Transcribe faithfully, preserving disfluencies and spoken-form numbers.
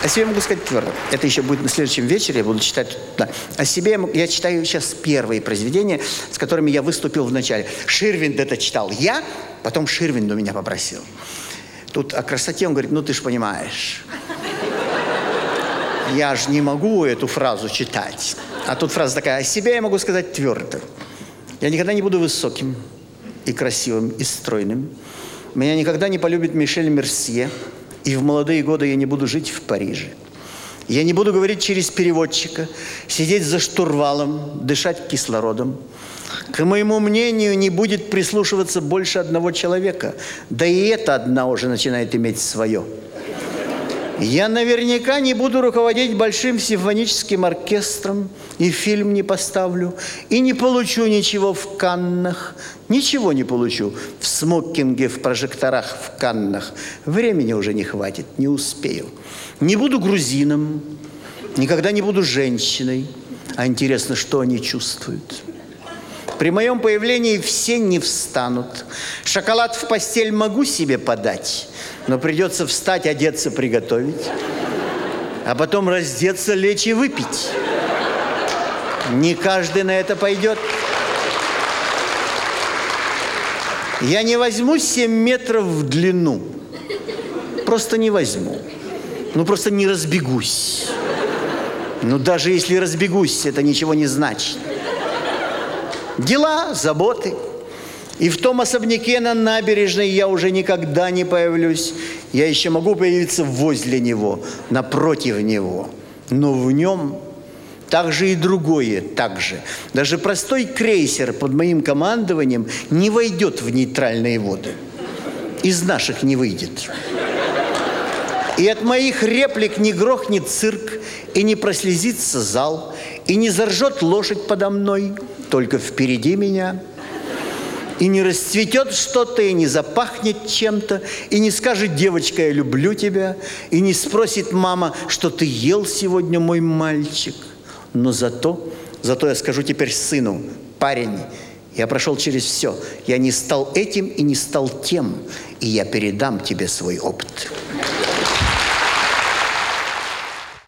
О себе могу сказать твердо. Это еще будет на следующем вечере, я буду читать. Да. О себе я читаю сейчас первые произведения, с которыми я выступил в начале. Ширвинд это читал я, потом Ширвинду меня попросил. Тут о красоте он говорит, ну ты ж понимаешь. Я же не могу эту фразу читать. А тут фраза такая, о себе я могу сказать твердо. Я никогда не буду высоким и красивым, и стройным. Меня никогда не полюбит Мишель Мерсье. И в молодые годы я не буду жить в Париже. Я не буду говорить через переводчика, сидеть за штурвалом, дышать кислородом. К моему мнению, не будет прислушиваться больше одного человека. Да и это одна уже начинает иметь свое. Я наверняка не буду руководить большим симфоническим оркестром, и фильм не поставлю, и не получу ничего в Каннах. Ничего не получу в смокинге, в прожекторах, в Каннах. Времени уже не хватит, не успею. Не буду грузином, никогда не буду женщиной. А интересно, что они чувствуют? При моем появлении все не встанут. Шоколад в постель могу себе подать, но придется встать, одеться, приготовить. А потом раздеться, лечь и выпить. Не каждый на это пойдет. Я не возьму семь метров в длину. Просто не возьму. Ну, просто не разбегусь. Ну, даже если разбегусь, это ничего не значит. Дела, заботы. И в том особняке на набережной я уже никогда не появлюсь. Я еще могу появиться возле него, напротив него. Но в нем также и другое, так же. Даже простой крейсер под моим командованием не войдет в нейтральные воды. Из наших не выйдет. И от моих реплик не грохнет цирк, и не прослезится зал, и не заржет лошадь подо мной, только впереди меня. И не расцветет что-то, и не запахнет чем-то, и не скажет девочка, я люблю тебя, и не спросит мама, что ты ел сегодня, мой мальчик. Но зато, зато я скажу теперь сыну, парень, я прошел через все, я не стал этим и не стал тем, и я передам тебе свой опыт.